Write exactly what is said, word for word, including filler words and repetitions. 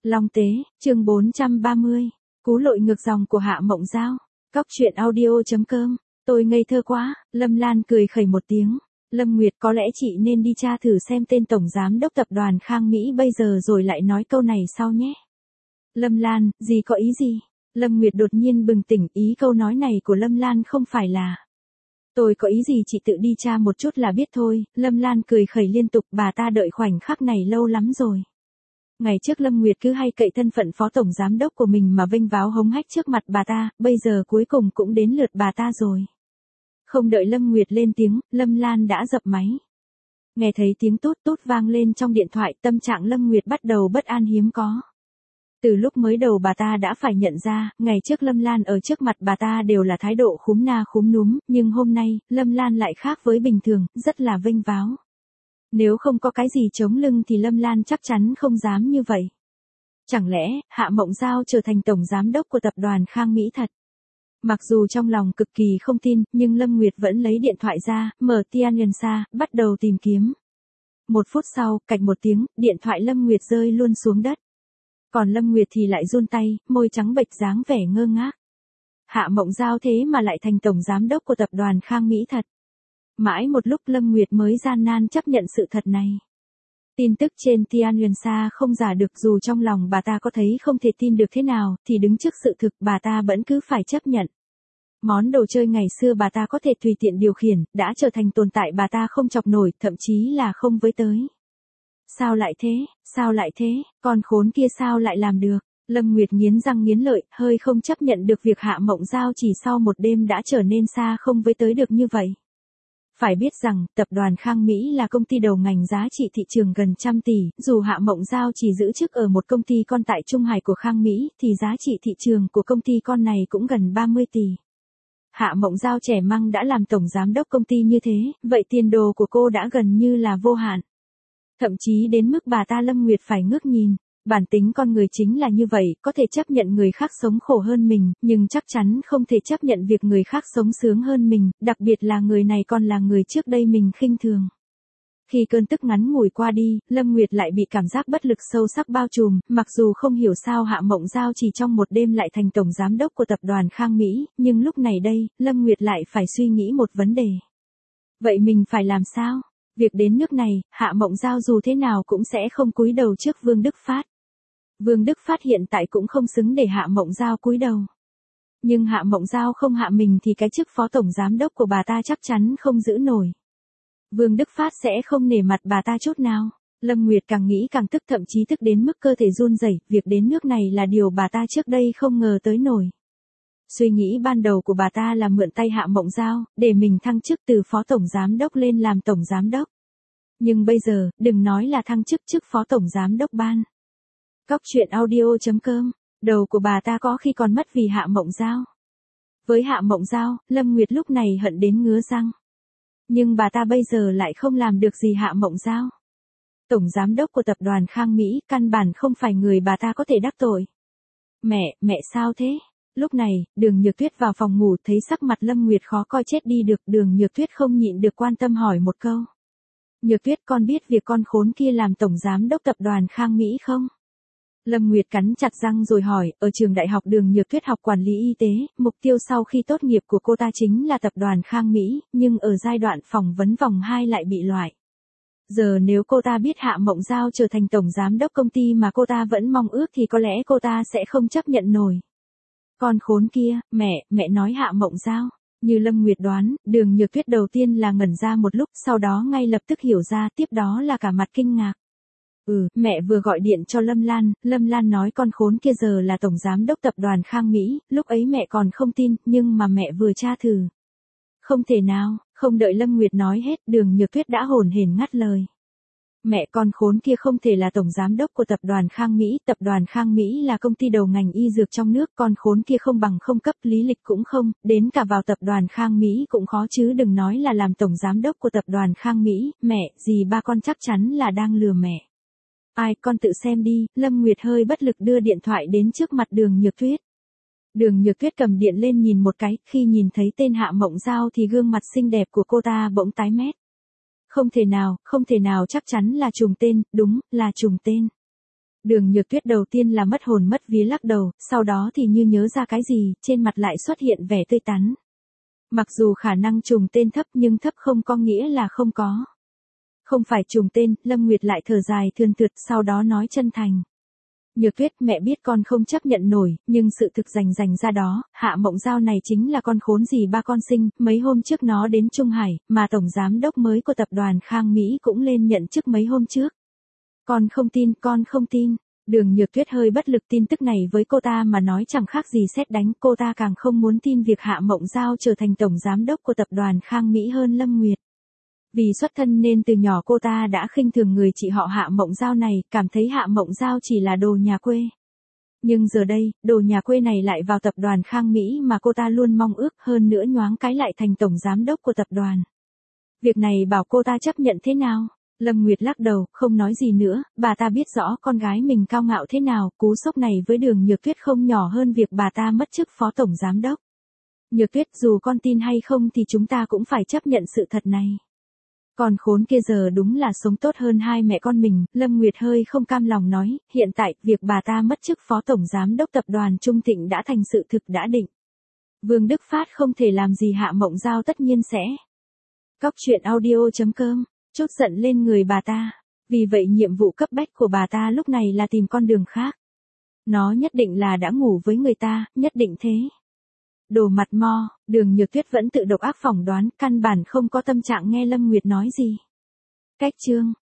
Long Tế, chương bốn trăm ba mươi. Cú lội ngược dòng của Hạ Mộng Giao. Cóc truyện audio.com. Tôi ngây thơ quá, Lâm Lan cười khẩy một tiếng. Lâm Nguyệt, có lẽ chị nên đi tra thử xem tên tổng giám đốc tập đoàn Khang Mỹ bây giờ rồi lại nói câu này sau nhé. Lâm Lan, gì có ý gì? Lâm Nguyệt đột nhiên bừng tỉnh, ý câu nói này của Lâm Lan không phải là. Tôi có ý gì chị tự đi tra một chút là biết thôi. Lâm Lan cười khẩy liên tục, bà ta đợi khoảnh khắc này lâu lắm rồi. Ngày trước Lâm Nguyệt cứ hay cậy thân phận phó tổng giám đốc của mình mà vênh váo hống hách trước mặt bà ta, bây giờ cuối cùng cũng đến lượt bà ta rồi. Không đợi Lâm Nguyệt lên tiếng, Lâm Lan đã dập máy. Nghe thấy tiếng tút tút vang lên trong điện thoại, tâm trạng Lâm Nguyệt bắt đầu bất an hiếm có. Từ lúc mới đầu bà ta đã phải nhận ra, ngày trước Lâm Lan ở trước mặt bà ta đều là thái độ khúm na khúm núm, nhưng hôm nay, Lâm Lan lại khác với bình thường, rất là vênh váo. Nếu không có cái gì chống lưng thì Lâm Lan chắc chắn không dám như vậy. Chẳng lẽ, Hạ Mộng Giao trở thành tổng giám đốc của tập đoàn Khang Mỹ thật? Mặc dù trong lòng cực kỳ không tin, nhưng Lâm Nguyệt vẫn lấy điện thoại ra, mở Tianyansa, bắt đầu tìm kiếm. Một phút sau, cạch một tiếng, điện thoại Lâm Nguyệt rơi luôn xuống đất. Còn Lâm Nguyệt thì lại run tay, môi trắng bệch dáng vẻ ngơ ngác. Hạ Mộng Giao thế mà lại thành tổng giám đốc của tập đoàn Khang Mỹ thật. Mãi một lúc Lâm Nguyệt mới gian nan chấp nhận sự thật này. Tin tức trên Tianyansa không giả được, dù trong lòng bà ta có thấy không thể tin được thế nào, thì đứng trước sự thực bà ta vẫn cứ phải chấp nhận. Món đồ chơi ngày xưa bà ta có thể tùy tiện điều khiển, đã trở thành tồn tại bà ta không chọc nổi, thậm chí là không với tới. Sao lại thế, sao lại thế, con khốn kia sao lại làm được? Lâm Nguyệt nghiến răng nghiến lợi, hơi không chấp nhận được việc Hạ Mộng Giao chỉ sau một đêm đã trở nên xa không với tới được như vậy. Phải biết rằng, tập đoàn Khang Mỹ là công ty đầu ngành giá trị thị trường gần trăm tỷ, dù Hạ Mộng Giao chỉ giữ chức ở một công ty con tại Trung Hải của Khang Mỹ, thì giá trị thị trường của công ty con này cũng gần ba mươi tỷ. Hạ Mộng Giao trẻ măng đã làm tổng giám đốc công ty như thế, vậy tiền đồ của cô đã gần như là vô hạn. Thậm chí đến mức bà ta Lâm Nguyệt phải ngước nhìn. Bản tính con người chính là như vậy, có thể chấp nhận người khác sống khổ hơn mình, nhưng chắc chắn không thể chấp nhận việc người khác sống sướng hơn mình, đặc biệt là người này còn là người trước đây mình khinh thường. Khi cơn tức ngắn ngủi qua đi, Lâm Nguyệt lại bị cảm giác bất lực sâu sắc bao trùm, mặc dù không hiểu sao Hạ Mộng Giao chỉ trong một đêm lại thành tổng giám đốc của tập đoàn Khang Mỹ, nhưng lúc này đây, Lâm Nguyệt lại phải suy nghĩ một vấn đề. Vậy mình phải làm sao? Việc đến nước này, Hạ Mộng Giao dù thế nào cũng sẽ không cúi đầu trước Vương Đức Phát. Vương Đức Phát hiện tại cũng không xứng để Hạ Mộng Giao cúi đầu. Nhưng Hạ Mộng Giao không hạ mình thì cái chức phó tổng giám đốc của bà ta chắc chắn không giữ nổi. Vương Đức Phát sẽ không nể mặt bà ta chút nào. Lâm Nguyệt càng nghĩ càng tức, thậm chí tức đến mức cơ thể run rẩy, việc đến nước này là điều bà ta trước đây không ngờ tới nổi. Suy nghĩ ban đầu của bà ta là mượn tay Hạ Mộng Giao, để mình thăng chức từ phó tổng giám đốc lên làm tổng giám đốc. Nhưng bây giờ, đừng nói là thăng chức chức phó tổng giám đốc ban. Cóc truyện audio.com, đầu của bà ta có khi còn mất vì Hạ Mộng Giao. Với Hạ Mộng Giao, Lâm Nguyệt lúc này hận đến ngứa răng. Nhưng bà ta bây giờ lại không làm được gì Hạ Mộng Giao. Tổng giám đốc của tập đoàn Khang Mỹ, căn bản không phải người bà ta có thể đắc tội. Mẹ, mẹ sao thế? Lúc này, Đường Nhược Tuyết vào phòng ngủ thấy sắc mặt Lâm Nguyệt khó coi chết đi được, Đường Nhược Tuyết không nhịn được quan tâm hỏi một câu. Nhược Tuyết, con biết việc con khốn kia làm tổng giám đốc tập đoàn Khang Mỹ không? Lâm Nguyệt cắn chặt răng rồi hỏi, ở trường đại học Đường Nhược Tuyết học quản lý y tế, mục tiêu sau khi tốt nghiệp của cô ta chính là tập đoàn Khang Mỹ, nhưng ở giai đoạn phỏng vấn vòng hai lại bị loại. Giờ nếu cô ta biết Hạ Mộng Giao trở thành tổng giám đốc công ty mà cô ta vẫn mong ước thì có lẽ cô ta sẽ không chấp nhận nổi. Con khốn kia, mẹ, mẹ nói Hạ Mộng Giao. Như Lâm Nguyệt đoán, Đường Nhược Tuyết đầu tiên là ngẩn ra một lúc, sau đó ngay lập tức hiểu ra, tiếp đó là cả mặt kinh ngạc. Ừ, mẹ vừa gọi điện cho Lâm Lan, Lâm Lan nói con khốn kia giờ là tổng giám đốc tập đoàn Khang Mỹ, lúc ấy mẹ còn không tin, nhưng mà mẹ vừa tra thử. Không thể nào, không đợi Lâm Nguyệt nói hết, Đường Nhược Tuyết đã hồn hển ngắt lời. Mẹ, con khốn kia không thể là tổng giám đốc của tập đoàn Khang Mỹ, tập đoàn Khang Mỹ là công ty đầu ngành y dược trong nước, con khốn kia không bằng không cấp, lý lịch cũng không, đến cả vào tập đoàn Khang Mỹ cũng khó chứ đừng nói là làm tổng giám đốc của tập đoàn Khang Mỹ, mẹ, dì ba con chắc chắn là đang lừa mẹ. Ai, con tự xem đi. Lâm Nguyệt hơi bất lực đưa điện thoại đến trước mặt Đường Nhược Tuyết. Đường Nhược Tuyết cầm điện lên nhìn một cái, khi nhìn thấy tên Hạ Mộng Giao thì gương mặt xinh đẹp của cô ta bỗng tái mét. Không thể nào, không thể nào, chắc chắn là trùng tên, đúng, là trùng tên. Đường Nhược Tuyết đầu tiên là mất hồn mất vía lắc đầu, sau đó thì như nhớ ra cái gì, trên mặt lại xuất hiện vẻ tươi tắn. Mặc dù khả năng trùng tên thấp nhưng thấp không có nghĩa là không có. Không phải trùng tên, Lâm Nguyệt lại thở dài thườn thượt, sau đó nói chân thành. Nhược Tuyết, mẹ biết con không chấp nhận nổi, nhưng sự thực rành rành ra đó, Hạ Mộng Giao này chính là con khốn gì ba con sinh, mấy hôm trước nó đến Trung Hải, mà tổng giám đốc mới của tập đoàn Khang Mỹ cũng lên nhận chức mấy hôm trước. Con không tin, con không tin. Đường Nhược Tuyết hơi bất lực, tin tức này với cô ta mà nói chẳng khác gì sét đánh, cô ta càng không muốn tin việc Hạ Mộng Giao trở thành tổng giám đốc của tập đoàn Khang Mỹ hơn Lâm Nguyệt. Vì xuất thân nên từ nhỏ cô ta đã khinh thường người chị họ Hạ Mộng Giao này, cảm thấy Hạ Mộng Giao chỉ là đồ nhà quê. Nhưng giờ đây, đồ nhà quê này lại vào tập đoàn Khang Mỹ mà cô ta luôn mong ước, hơn nữa nhoáng cái lại thành tổng giám đốc của tập đoàn. Việc này bảo cô ta chấp nhận thế nào? Lâm Nguyệt lắc đầu, không nói gì nữa, bà ta biết rõ con gái mình cao ngạo thế nào, cú sốc này với Đường Nhược Tuyết không nhỏ hơn việc bà ta mất chức phó tổng giám đốc. Nhược Tuyết, dù con tin hay không thì chúng ta cũng phải chấp nhận sự thật này. Còn khốn kia giờ đúng là sống tốt hơn hai mẹ con mình, Lâm Nguyệt hơi không cam lòng nói, hiện tại, việc bà ta mất chức phó tổng giám đốc tập đoàn Trung Thịnh đã thành sự thực đã định. Vương Đức Phát không thể làm gì Hạ Mộng Giao tất nhiên sẽ. Cóc truyện audio chấm com, trút giận lên người bà ta. Vì vậy nhiệm vụ cấp bách của bà ta lúc này là tìm con đường khác. Nó nhất định là đã ngủ với người ta, nhất định thế. Đồ mặt mo, Đường Nhược Tuyết vẫn tự độc ác phỏng đoán, căn bản không có tâm trạng nghe Lâm Nguyệt nói gì. Cách chương